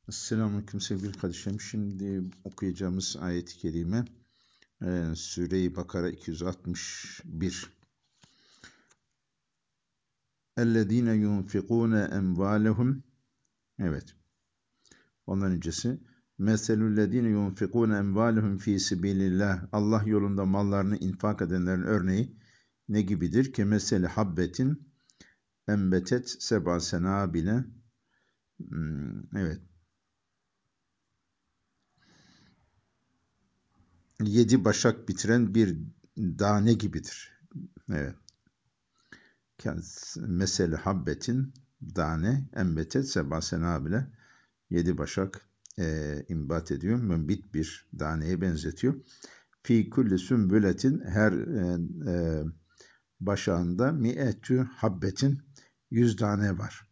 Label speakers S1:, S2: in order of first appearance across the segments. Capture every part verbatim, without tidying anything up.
S1: Selamünaleyküm sevgili kardeşlerim. Şimdi okuyacağımız ayet-i kerime e, Sure-i Bakara iki yüz altmış bir. اَلَّذ۪ينَ يُنْفِقُونَ اَمْوَالَهُمْ. Evet. Ondan öncesi. مَثَلُ الَّذ۪ينَ يُنْفِقُونَ اَمْوَالَهُمْ ف۪ي سَب۪يلِ اللّٰهِ. Allah yolunda mallarını infak edenlerin örneği ne gibidir? Kemeseli habbetin embetet seba senabile. Hmm, evet. Yedi başak bitiren bir tane gibidir. Evet. Mesele habbetin tane embetet seba senabile yedi başak e, imbat ediyor. Mümbit bir taneye benzetiyor. Fi kulli sümbületin her e, e, başağında mi'etü habbetin yüz tane var.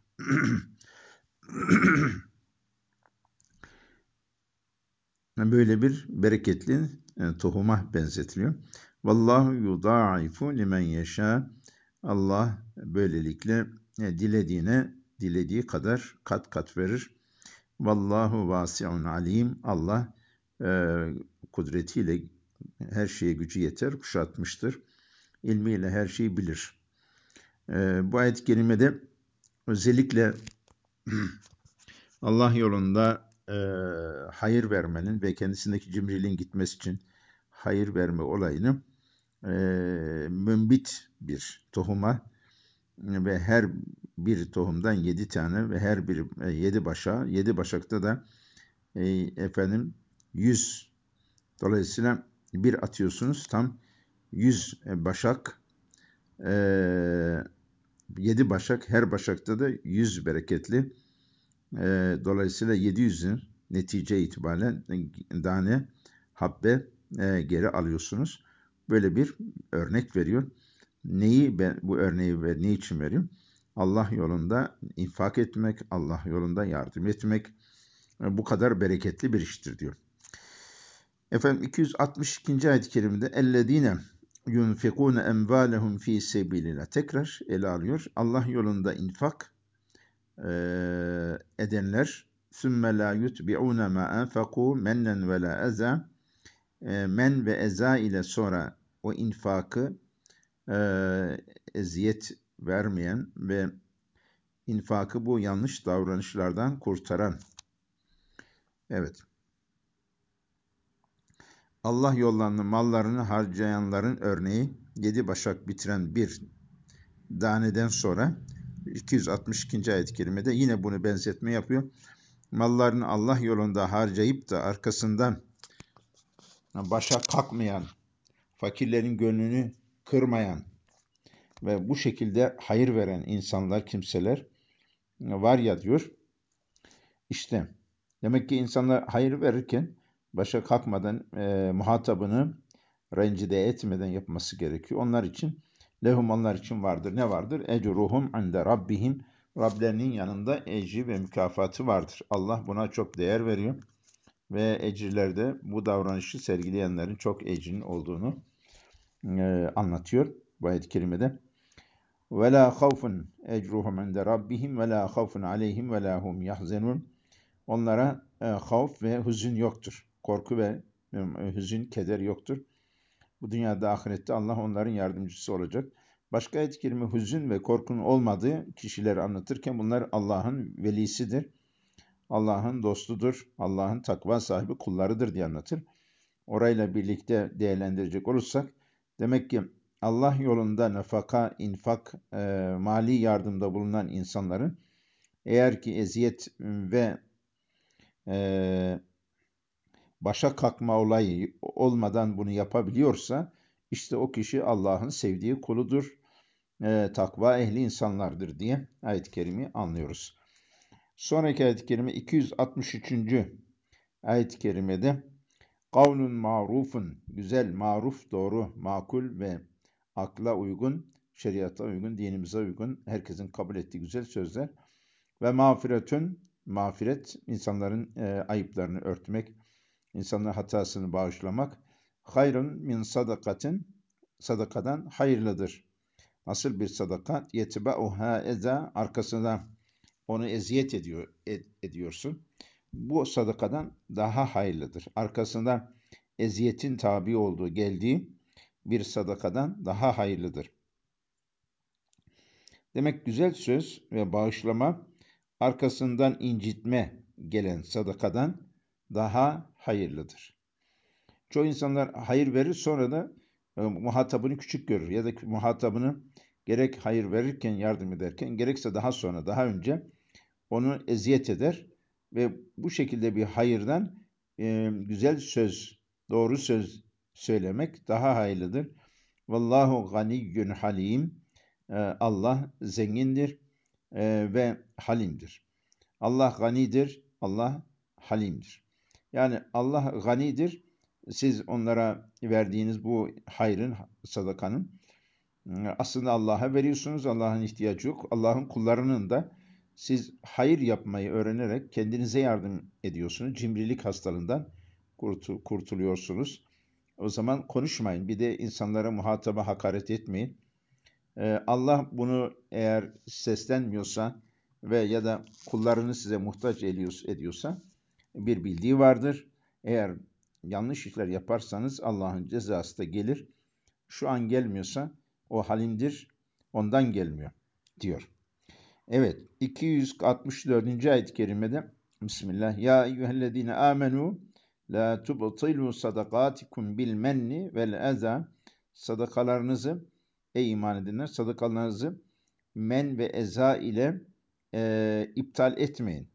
S1: Böyle bir bereketli e, tohuma benzetiliyor. Vallahu yudaifu limen yeşâ. Allah böylelikle e, dilediğine dilediği kadar kat kat verir. Vallahu vasi'un alim. Allah e, kudretiyle her şeye gücü yeter, kuşatmıştır. İlmiyle her şeyi bilir. E, bu ayet-i kerimede özellikle Allah yolunda e, hayır vermenin ve kendisindeki cimriliğin gitmesi için hayır verme olayını e, mümbit bir tohuma ve her bir tohumdan yedi tane ve her bir e, yedi başa, yedi başakta da e, efendim yüz. Dolayısıyla bir atıyorsunuz tam yüz başak, e, yedi başak, her başakta da yüz bereketli. E, dolayısıyla yedi yüzün netice itibariyle tane habbe e, geri alıyorsunuz. Böyle bir örnek veriyor. Neyi ben bu örneği ve ne için veriyorum? Allah yolunda infak etmek, Allah yolunda yardım etmek e, bu kadar bereketli bir iştir diyor. Efendim iki yüz altmış ikinci ayet-i kerimede اَلَّذ۪ينَ يُنْفِقُونَ اَمْوَالَهُمْ ف۪ي سَب۪يلِلّٰهِ tekrar ele alıyor. Allah yolunda infak e, edenler ثُمَّ لَا يُتْبِعُونَ مَا أَنْفَقُوا مَنًّا وَلَا اَذَى men ve eza ile sonra o infakı e, eziyet vermeyen ve infakı bu yanlış davranışlardan kurtaran. Evet. Allah yollarını mallarını harcayanların örneği yedi başak bitiren bir taneden sonra iki yüz altmış ikinci ayet-i kerimede yine bunu benzetme yapıyor. Mallarını Allah yolunda harcayıp da arkasından başa kalkmayan, fakirlerin gönlünü kırmayan ve bu şekilde hayır veren insanlar, kimseler var ya diyor. İşte demek ki insanlar hayır verirken başa kalkmadan e, muhatabını rencide etmeden yapması gerekiyor. Onlar için lehum onlar için vardır. Ne vardır? Ecruhum inde rabbihim. Rablerinin yanında ecri ve mükafatı vardır. Allah buna çok değer veriyor. Ve ecirlerde bu davranışı sergileyenlerin çok ecrinin olduğunu e, anlatıyor bu ayet-i kerimede. وَلَا خَوْفٌ اَجْرُهُمْ عِنْدَ رَبِّهِمْ وَلَا خَوْفٌ عَلَيْهِمْ وَلَا هُمْ يَحْزَنُونَ Onlara e, havf ve hüzün yoktur. Korku ve e, hüzün, keder yoktur. Bu dünyada, ahirette Allah onların yardımcısı olacak. Başka ayet-i kerime hüzün ve korkunun olmadığı kişileri anlatırken bunlar Allah'ın velisidir. Allah'ın dostudur. Allah'ın takva sahibi kullarıdır diye anlatır. Orayla birlikte değerlendirecek olursak demek ki Allah yolunda nafaka, infak, e, mali yardımda bulunan insanların eğer ki eziyet ve e, başa kalkma olayı olmadan bunu yapabiliyorsa işte o kişi Allah'ın sevdiği kuludur, e, takva ehli insanlardır diye ayet-i kerimeyi anlıyoruz. Sonraki ayet-i kerime iki yüz altmış üçüncü ayet-i kerimede kavlun marufun, güzel, maruf, doğru, makul ve akla uygun, şeriata uygun, dinimize uygun, herkesin kabul ettiği güzel sözler ve mağfiretün, mağfiret, insanların e, ayıplarını örtmek, insanların hatasını bağışlamak, hayrun min sadakatin, sadakadan hayırlıdır. Nasıl bir sadaka? Yetibauha eza, arkasına onu eziyet ediyor, ed, ediyorsun. bu sadakadan daha hayırlıdır. Arkasında eziyetin tabi olduğu, geldiği bir sadakadan daha hayırlıdır. Demek güzel söz ve bağışlama arkasından incitme gelen sadakadan daha hayırlıdır. Çoğu insanlar hayır verir, sonra da e, muhatabını küçük görür ya da muhatabını gerek hayır verirken, yardım ederken, gerekse daha sonra, daha önce onu eziyet eder ve bu şekilde bir hayırdan e, güzel söz, doğru söz söylemek daha hayırlıdır. Vallahu ganiyyun halim. E, Allah zengindir e, ve halimdir. Allah ganidir, Allah halimdir. Yani Allah ganidir. Siz onlara verdiğiniz bu hayrın, sadakanın aslında Allah'a veriyorsunuz. Allah'ın ihtiyacı yok. Allah'ın kullarının da siz hayır yapmayı öğrenerek kendinize yardım ediyorsunuz. Cimrilik hastalığından kurtuluyorsunuz. O zaman konuşmayın. Bir de insanlara muhataba hakaret etmeyin. Ee, Allah bunu eğer seslenmiyorsa ve ya da kullarını size muhtaç ediyorsa bir bildiği vardır. Eğer yanlış işler yaparsanız Allah'ın cezası da gelir. Şu an gelmiyorsa o halimdir, ondan gelmiyor diyor. Evet, iki yüz altmış dördüncü ayet-i kerimede Bismillah. Ya eyyühellezine amenu la tubtilu sadakatikum bil menni vel eza. Sadakalarınızı, ey iman edenler, sadakalarınızı men ve eza ile e, iptal etmeyin.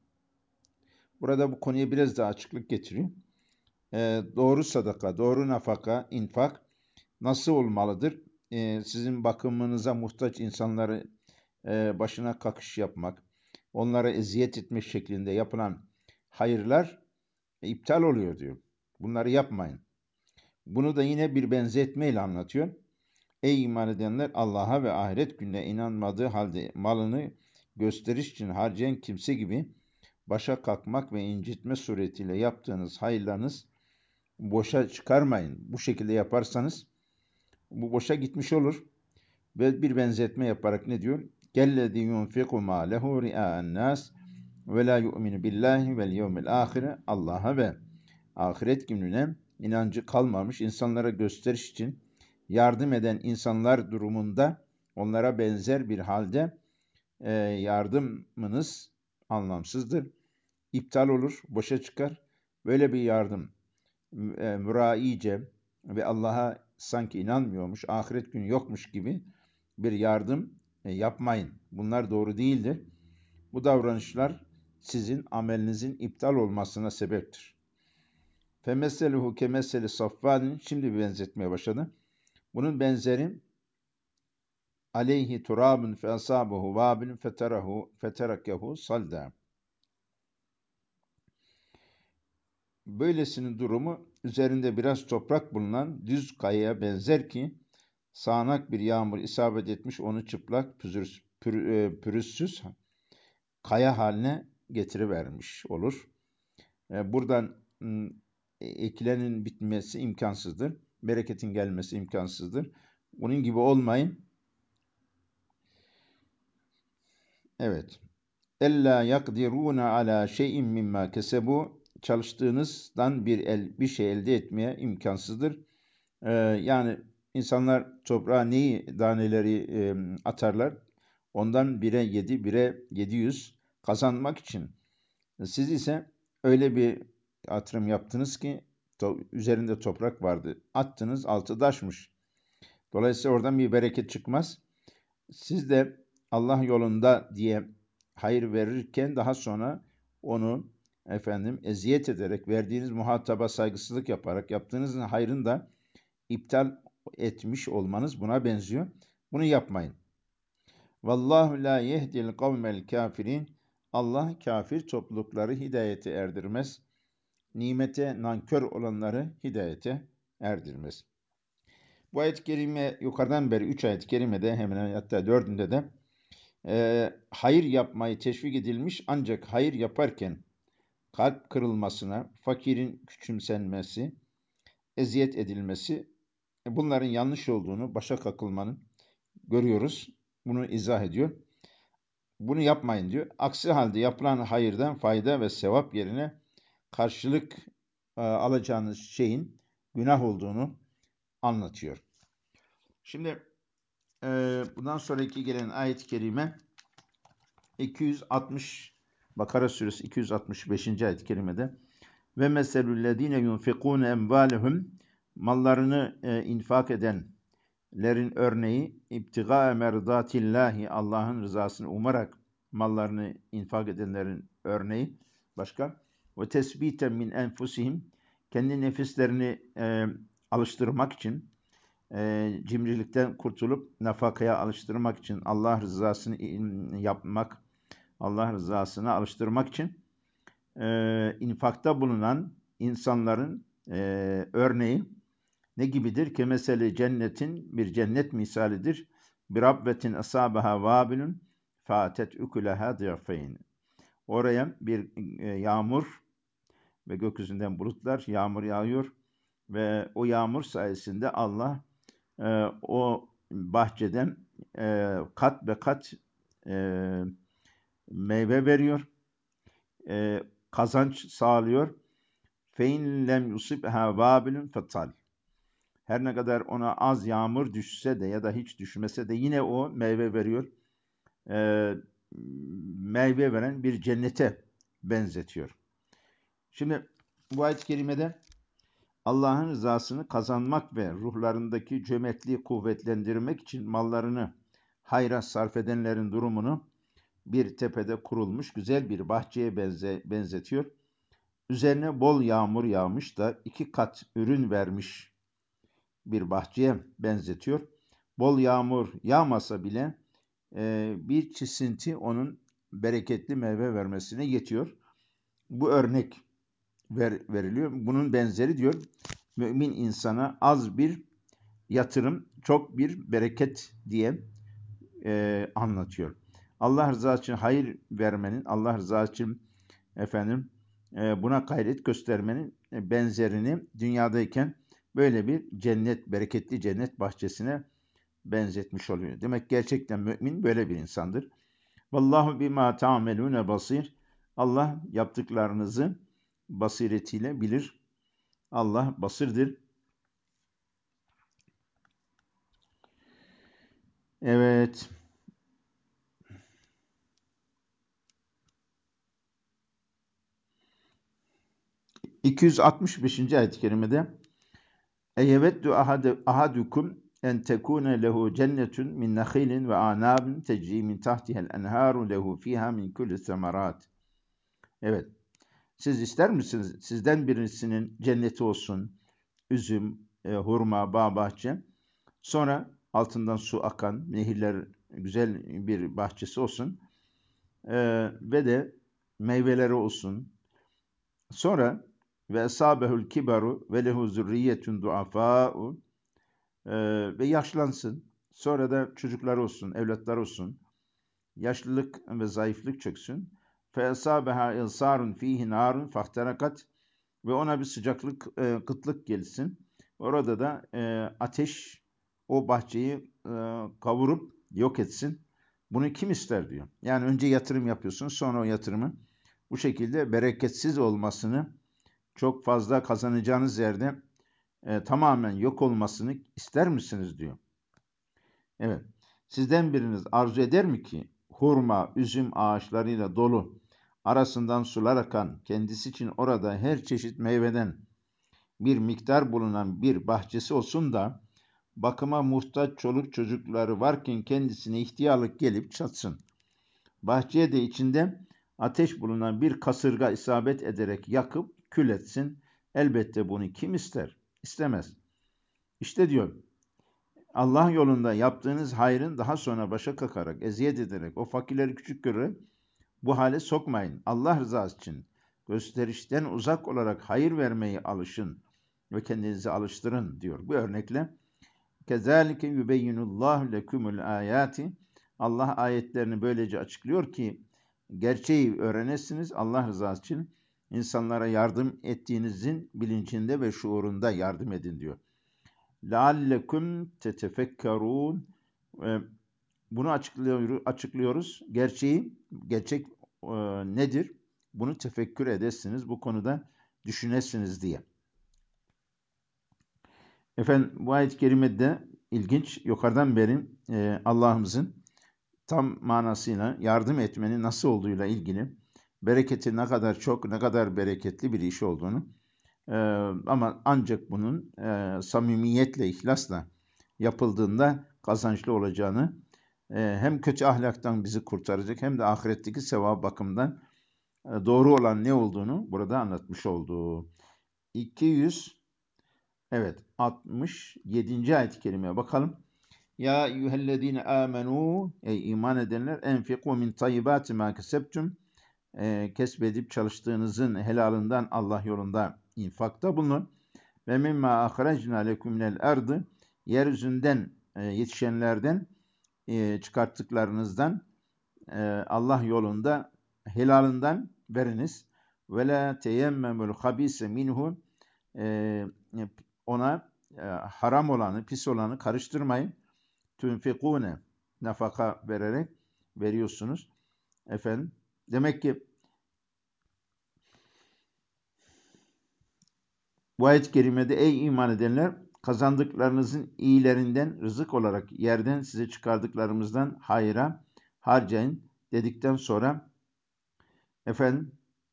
S1: Burada bu konuya biraz daha açıklık getiriyor. E, doğru sadaka, doğru nafaka, infak nasıl olmalıdır? E, sizin bakımınıza muhtaç insanları e, başına kakış yapmak, onlara eziyet etmek şeklinde yapılan hayırlar e, iptal oluyor diyor. Bunları yapmayın. Bunu da yine bir benzetmeyle anlatıyor. Ey iman edenler, Allah'a ve ahiret gününe inanmadığı halde malını gösteriş için harcayan kimse gibi başa kalkmak ve incitme suretiyle yaptığınız hayırlarınız boşa çıkarmayın. Bu şekilde yaparsanız bu boşa gitmiş olur. Ve bir benzetme yaparak ne diyor? Kellezî yunfiku mâlehu riâ'en nâs ve lâ yu'minu billâhi vel yevmil âhire. Allah'a ve ahiret gününe inancı kalmamış insanlara gösteriş için yardım eden insanlar durumunda onlara benzer bir halde e, yardımınız anlamsızdır. İptal olur, boşa çıkar. Böyle bir yardım e, müraice ve Allah'a sanki inanmıyormuş, ahiret günü yokmuş gibi bir yardım e, yapmayın. Bunlar doğru değildir. Bu davranışlar sizin amelinizin iptal olmasına sebeptir. Femesseluhu kemesseli saffanin, şimdi bir benzetmeye başladı. Bunun benzeri aleyhi turabun fe asabuhu vabin feterahu feterakehu salda. Böylesinin durumu üzerinde biraz toprak bulunan düz kayaya benzer ki sağanak bir yağmur isabet etmiş, onu çıplak, pürüz, pür, e, pürüzsüz kaya haline getirivermiş olur. E, buradan m, ekilenin bitmesi imkansızdır. Bereketin gelmesi imkansızdır. Bunun gibi olmayın. Evet. Ella yakdiruna ala şey'in mimma kesebu, çalıştığınızdan bir el bir şey elde etmeye imkansızdır. Ee, yani insanlar toprağa neyi daneleri e, atarlar? Ondan bire yedi, bire yedi yüz kazanmak için. Siz ise öyle bir yatırım yaptınız ki to- üzerinde toprak vardı. Attınız, altı taşmış. Dolayısıyla oradan bir bereket çıkmaz. Siz de Allah yolunda diye hayır verirken daha sonra onu efendim eziyet ederek, verdiğiniz muhataba saygısızlık yaparak yaptığınız hayrın da iptal etmiş olmanız buna benziyor. Bunu yapmayın. Vallahu la yehdil kavmel kafirin. Allah kafir toplulukları hidayete erdirmez. Nimete nankör olanları hidayete erdirmez. Bu ayet-i kerime yukarıdan beri üç ayet-i kerimede, hemen hatta dördünde de e, hayır yapmayı teşvik edilmiş, ancak hayır yaparken kalp kırılmasına, fakirin küçümsenmesi, eziyet edilmesi, e, bunların yanlış olduğunu, başa kakılmanın görüyoruz. Bunu izah ediyor. Bunu yapmayın diyor. Aksi halde yapılan hayırdan fayda ve sevap yerine karşılık e, alacağınız şeyin günah olduğunu anlatıyor. Şimdi e, bundan sonraki gelen ayet-i kerime iki yüz altmış Bakara suresi iki yüz altmış beşinci ayet-i kerimede ve meselüllezine yunfikun emvalehum mallarını e, infak edenlerin örneği ibtiga merdatillahi Allah'ın rızasını umarak mallarını infak edenlerin örneği başka ve tesbiten min enfusihim kendi nefislerini e, alıştırmak için e, cimrilikten kurtulup nafakaya alıştırmak için Allah rızasını yapmak Allah rızasına alıştırmak için e, infakta bulunan insanların e, örneği ne gibidir ki mesele cennetin bir cennet misalidir. Bir rabbetin asabaha vabilun fatet ukulaha diyafeyn. Oraya bir e, yağmur ve gökyüzünden bulutlar yağmur yağıyor ve o yağmur sayesinde Allah e, o bahçeden e, kat be kat e, meyve veriyor, e, kazanç sağlıyor. Fein lem yusibha vabilun fatal. Her ne kadar ona az yağmur düşse de ya da hiç düşmese de yine o meyve veriyor. E, meyve veren bir cennete benzetiyor. Şimdi bu ayet-i kerimede Allah'ın rızasını kazanmak ve ruhlarındaki cömertliği kuvvetlendirmek için mallarını hayra sarf edenlerin durumunu bir tepede kurulmuş güzel bir bahçeye benze, benzetiyor. Üzerine bol yağmur yağmış da iki kat ürün vermiş bir bahçeye benzetiyor. Bol yağmur yağmasa bile e, bir çisinti onun bereketli meyve vermesine yetiyor. Bu örnek ver, veriliyor. Bunun benzeri diyor, mümin insana az bir yatırım, çok bir bereket diye e, anlatıyor. Allah rızası için hayır vermenin, Allah rızası için efendim e, buna gayret göstermenin e, benzerini dünyadayken böyle bir cennet, bereketli cennet bahçesine benzetmiş oluyor. Demek gerçekten mümin böyle bir insandır. Vallahu bima ta'melune basir. Allah yaptıklarınızı basiretiyle bilir. Allah basırdır. Evet. iki yüz altmış beşinci ayet-i kerimede Eyeveddu ahadukum en tekune lehu cennetun min nakhilin ve anabin tecri min tahtiha'l enharu lehu fiha min kulli semerat. Evet. Siz ister misiniz? Sizden birisinin cenneti olsun, üzüm, e, hurma, bağ, bahçe. Sonra altından su akan, nehirler, güzel bir bahçesi olsun. E, ve de meyveleri olsun. Sonra ve esabehul kibaru ve lehu zürriyetun duafa'u e, ve yaşlansın. Sonra da çocuklar olsun, evlatlar olsun. Yaşlılık ve zayıflık çöksün. Fe esabeha ilsarun fihi narun fahtarakat ve ona bir sıcaklık, e, kıtlık gelsin. Orada da e, ateş o bahçeyi e, kavurup yok etsin. Bunu kim ister diyor. Yani önce yatırım yapıyorsun, sonra o yatırımı bu şekilde bereketsiz olmasını, çok fazla kazanacağınız yerde e, tamamen yok olmasını ister misiniz diyor. Evet. Sizden biriniz arzu eder mi ki hurma, üzüm ağaçlarıyla dolu, arasından sular akan, kendisi için orada her çeşit meyveden bir miktar bulunan bir bahçesi olsun da bakıma muhtaç çoluk çocukları varken kendisine ihtiyarlık gelip çatsın. Bahçeye de içinde ateş bulunan bir kasırga isabet ederek yakıp kül etsin. Elbette bunu kim ister? İstemez. İşte diyor, Allah yolunda yaptığınız hayrın daha sonra başa kakarak, eziyet ederek, o fakirleri küçük görerek bu hale sokmayın. Allah rızası için gösterişten uzak olarak hayır vermeyi alışın ve kendinizi alıştırın diyor. Bu örnekle kezalike yubeyyinullahu lekumul ayati. Allah ayetlerini böylece açıklıyor ki gerçeği öğrenesiniz. Allah rızası için insanlara yardım ettiğinizin bilincinde ve şuurunda yardım edin diyor. Leallekum tetefekkerun. Bunu açıklıyoruz, açıklıyoruz. Gerçeği, gerçek e, nedir? Bunu tefekkür edesiniz. Bu konuda düşünesiniz diye. Efendim bu ayet-i kerimede ilginç, yukarıdan beri e, Allah'ımızın tam manasıyla yardım etmenin nasıl olduğuyla ilgili, bereketi ne kadar çok, ne kadar bereketli bir iş olduğunu, e, ama ancak bunun e, samimiyetle, ihlasla yapıldığında kazançlı olacağını, e, hem kötü ahlaktan bizi kurtaracak hem de ahiretteki sevap bakımından e, doğru olan ne olduğunu burada anlatmış oldu. iki yüz evet altmış yedinci ayet-i kerimeye bakalım. Ya eyyühellezine amenu, ey iman edenler, enfiku min tayyibati ma kesebtum, e, kesbedip çalıştığınızın helalından Allah yolunda infakta bulunun. Ve mimma ahrecna lekum minel ardı, yeryüzünden e, yetişenlerden e, çıkarttıklarınızdan e, Allah yolunda helalından veriniz. Ve la teyemmemul habise minhu, e, ona e, haram olanı, pis olanı karıştırmayın. Tünfikune, nafaka vererek veriyorsunuz. Efendim, demek ki bu ayet-i kerimede ey iman edenler, kazandıklarınızın iyilerinden rızık olarak yerden size çıkardıklarımızdan hayra harcayın dedikten sonra efendim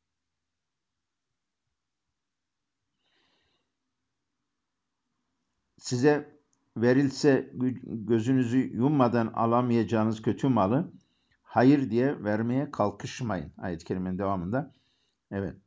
S1: size verilse gözünüzü yummadan alamayacağınız kötü malı hayır diye vermeye kalkışmayın. Ayet-i kerimenin devamında. Evet.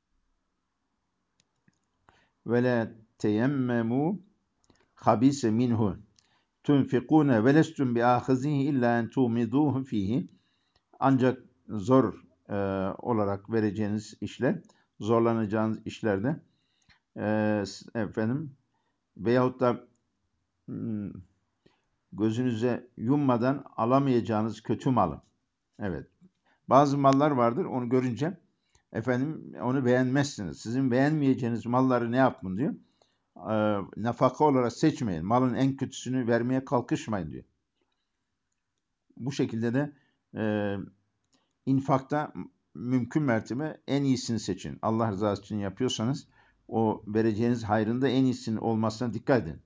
S1: Ve la teyemmemu habise minhu tunfikune ve lestum bi ahizihi illa en tumiduhu fihi. Ancak zor e, olarak vereceğiniz işler, zorlanacağınız işlerde e, efendim veyahut da hmm, gözünüze yummadan alamayacağınız kötü malı. Evet. Bazı mallar vardır, onu görünce efendim onu beğenmezsiniz. Sizin beğenmeyeceğiniz malları ne yapın diyor. E, nafaka olarak seçmeyin. Malın en kötüsünü vermeye kalkışmayın diyor. Bu şekilde de e, infakta mümkün mertebe en iyisini seçin. Allah rızası için yapıyorsanız o vereceğiniz hayrın da en iyisinin olmasına dikkat edin.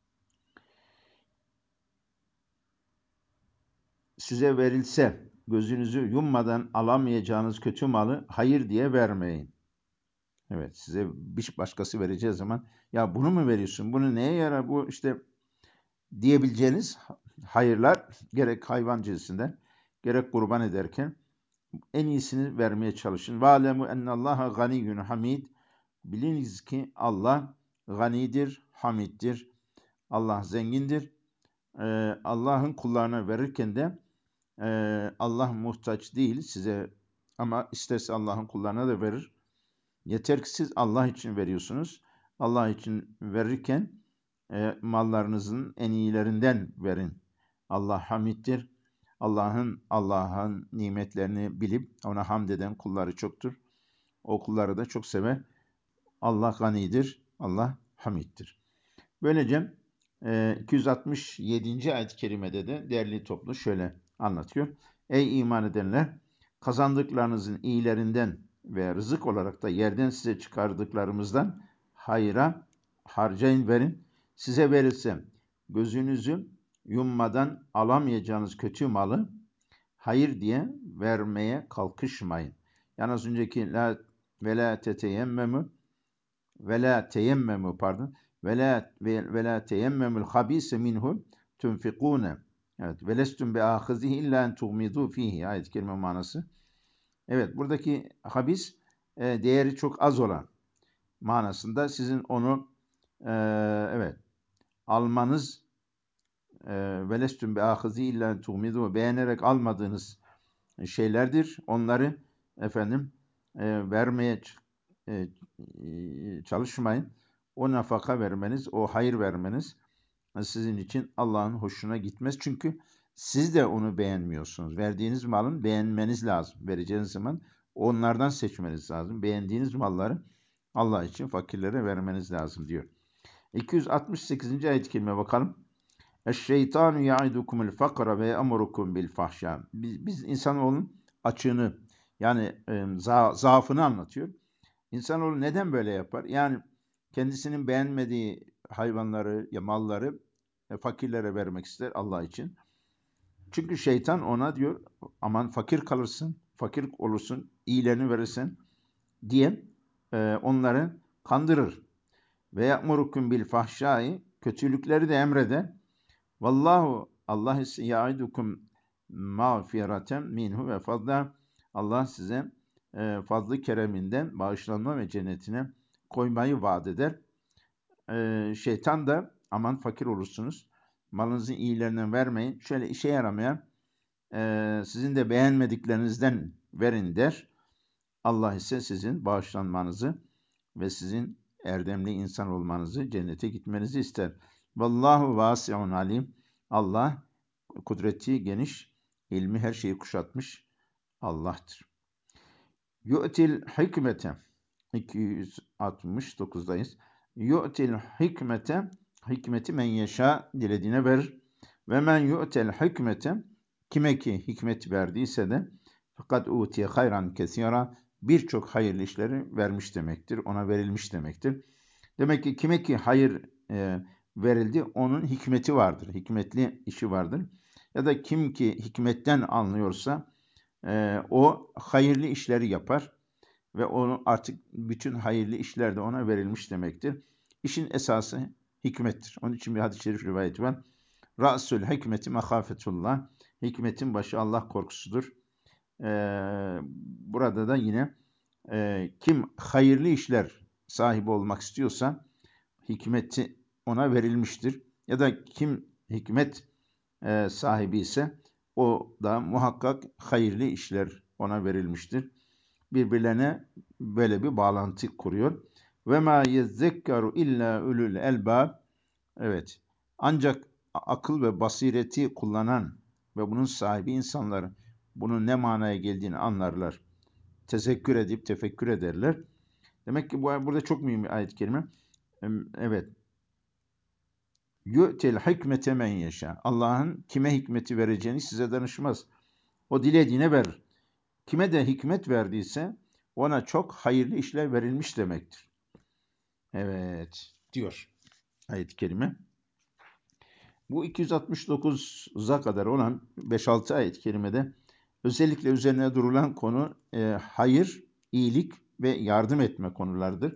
S1: Size verilse gözünüzü yummadan alamayacağınız kötü malı hayır diye vermeyin. Evet, size bir başkası vereceği zaman ya bunu mu veriyorsun? Bunu neye yarar? Bu işte diyebileceğiniz hayırlar gerek hayvan cinsinden gerek kurban ederken en iyisini vermeye çalışın. Ve alemu ennallaha ganiyyun hamid. Biliniz ki Allah ganidir, hamiddir. Allah zengindir. Ee, Allah'ın kullarına verirken de e, Allah muhtaç değil size, ama isterse Allah'ın kullarına da verir. Yeter ki siz Allah için veriyorsunuz. Allah için verirken e, mallarınızın en iyilerinden verin. Allah hamiddir. Allah'ın Allah'ın nimetlerini bilip ona hamd eden kulları çoktur. O kulları da çok sever. Allah ganidir. Allah hamiddir. Böylece e, iki yüz altmış yedinci ayet-i kerimede de değerli toplu şöyle anlatıyor. Ey iman edenler! Kazandıklarınızın iyilerinden ve rızık olarak da yerden size çıkardıklarımızdan hayra harcayın, verin. Size verilse gözünüzü yummadan alamayacağınız kötü malı hayır diye vermeye kalkışmayın. Yani az önceki la ve la teteyemmemu ve la teyemmemu pardon ve la ve la teyemmemul habise minhu tunfikune. Evet, ve lestum bi ahizihi illa en tuğmidu fihi, ayet-i kerime manası. Evet, buradaki habis e, değeri çok az olan manasında, sizin onu e, evet almanız e, ve lestum bi ahizihi illa en tuğmidu, beğenerek almadığınız şeylerdir. Onları efendim e, vermeye e, çalışmayın. O nafaka vermeniz, o hayır vermeniz sizin için Allah'ın hoşuna gitmez. Çünkü siz de onu beğenmiyorsunuz. Verdiğiniz malın beğenmeniz lazım. Vereceğiniz zaman onlardan seçmeniz lazım. Beğendiğiniz malları Allah için fakirlere vermeniz lazım diyor. iki yüz altmış sekizinci ayet-i kerime bakalım. Eşşeytanu ya'idukumul fakra ve emurukum bil fahşa. Biz, biz insanoğlunun açığını, yani e, za, zaafını anlatıyor. İnsanoğlu neden böyle yapar? Yani kendisinin beğenmediği hayvanları ya malları e, fakirlere vermek ister Allah için. Çünkü şeytan ona diyor aman fakir kalırsın, fakir olursun, iyilerini verirsin diye e, onları kandırır. Ve ya'murukum bil fahşai, kötülükleri de emreder. Vallahu Allah ise yaidukum mağfireten minhu ve fadla, Allah size e, fazlı kereminden bağışlanma ve cennetine koymayı vaat eder. E, şeytan da aman fakir olursunuz, malınızın iyilerinden vermeyin, şöyle işe yaramayan e, sizin de beğenmediklerinizden verin der. Allah ise sizin bağışlanmanızı ve sizin erdemli insan olmanızı, cennete gitmenizi ister. Vallahu vasi'un alim. Allah kudreti geniş, ilmi her şeyi kuşatmış Allah'tır. Yu'til hikmete, iki yüz altmış dokuzdayız. Yu'til hikmete, hikmeti men yeşâ, dilediğine verir. Ve men yu'tel hikmete, kime ki hikmet verdiyse de fakat utiye hayran kesira, birçok hayırlı işleri vermiş demektir, ona verilmiş demektir. Demek ki kime ki hayır e, verildi, onun hikmeti vardır, hikmetli işi vardır. Ya da kim ki hikmetten anlıyorsa e, o hayırlı işleri yapar ve onu artık bütün hayırlı işler de ona verilmiş demektir. İşin esası hikmettir. Onun için bir hadis-i şerif rivayeti var. Ra'sul hikmeti mahafetullah. Hikmetin başı Allah korkusudur. Ee, burada da yine e, kim hayırlı işler sahibi olmak istiyorsa hikmeti ona verilmiştir. Ya da kim hikmet e, sahibi ise o da muhakkak hayırlı işler ona verilmiştir. Birbirlerine böyle bir bağlantı kuruyor. Ve ma yezzekkaru illa ulul elbab. Evet. Ancak akıl ve basireti kullanan ve bunun sahibi insanlar bunun ne manaya geldiğini anlarlar. Tezekkür edip tefekkür ederler. Demek ki bu burada çok mühim bir ayet-i kerime. Evet. Yu'tel hikmete men yeşâ. Allah'ın kime hikmeti vereceğini size danışmaz. O dilediğine verir. Kime de hikmet verdiyse ona çok hayırlı işler verilmiş demektir. Evet diyor ayet-i kerime. Bu iki yüz altmış dokuza kadar olan beş altı ayet-i kerimede özellikle üzerine durulan konu e, hayır, iyilik ve yardım etme konularıdır.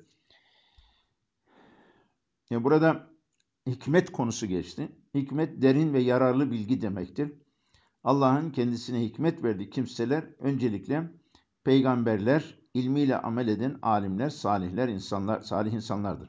S1: Yani burada hikmet konusu geçti. Hikmet derin ve yararlı bilgi demektir. Allah'ın kendisine hikmet verdiği kimseler öncelikle peygamberler, ilmiyle amel eden alimler, salihler, insanlar, salih insanlardır.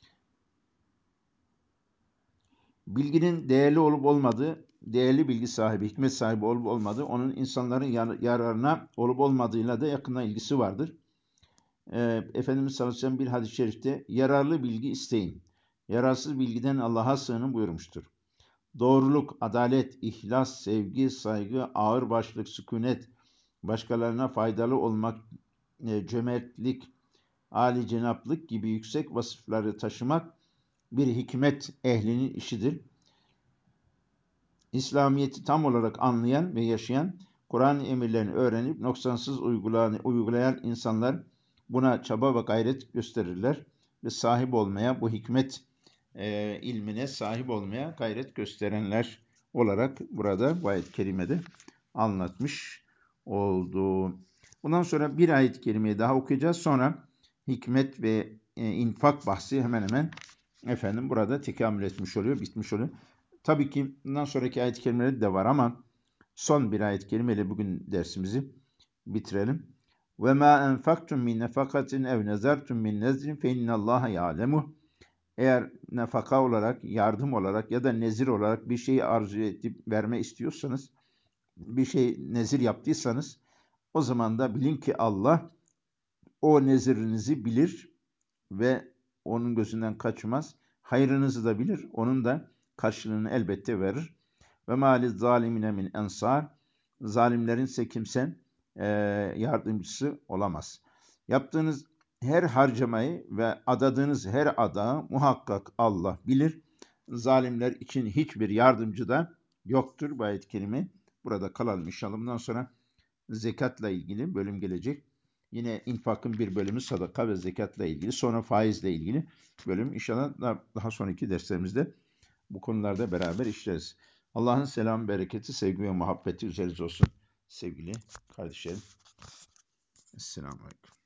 S1: Bilginin değerli olup olmadığı, değerli bilgi sahibi, hikmet sahibi olup olmadığı, onun insanların yararına olup olmadığıyla da yakından ilgisi vardır. Ee, Efendimiz sallallahu aleyhi ve sellem bir hadis-i şerifte yararlı bilgi isteyin, yararsız bilgiden Allah'a sığının buyurmuştur. Doğruluk, adalet, ihlas, sevgi, saygı, ağırbaşlılık, sükunet, başkalarına faydalı olmak, e, cömertlik, âli-cenaplık gibi yüksek vasıfları taşımak bir hikmet ehlinin işidir. İslamiyet'i tam olarak anlayan ve yaşayan, Kur'an emirlerini öğrenip noksansız uygulayan insanlar buna çaba ve gayret gösterirler ve sahip olmaya, bu hikmet e, ilmine sahip olmaya gayret gösterenler olarak burada bu ayet-i kerimede anlatmış oldu. Bundan sonra bir ayet-i kerimeyi daha okuyacağız. Sonra hikmet ve e, infak bahsi hemen hemen efendim burada tekamül etmiş oluyor, bitmiş oluyor. Tabii ki bundan sonraki ayet-i kerimeleri de var ama son bir ayet-i kerimeyle bugün dersimizi bitirelim. Ve ma enfaktum min nefakatin ev nezertum min nezrin fe innallaha ya'lemuh. Eğer nefaka olarak, yardım olarak ya da nezir olarak bir şeyi arzu edip verme istiyorsanız, bir şey nezir yaptıysanız, o zaman da bilin ki Allah o nezirinizi bilir ve onun gözünden kaçmaz. Hayrınızı da bilir, onun da karşılığını elbette verir. Ve mâliz zalimine min ensar. Zalimlerin ise kimsen e, yardımcısı olamaz. Yaptığınız her harcamayı ve adadığınız her adağı muhakkak Allah bilir. Zalimler için hiçbir yardımcı da yoktur. Bu ayet-i kerime burada kalalım inşallah. Bundan sonra zekatla ilgili bölüm gelecek. Yine infakın bir bölümü sadaka ve zekatla ilgili. Sonra faizle ilgili bölüm. İnşallah daha sonraki derslerimizde bu konularda beraber işleriz. Allah'ın selam, bereketi, sevgi ve muhabbeti üzerinize olsun sevgili kardeşlerim. Esselamu Aleyküm.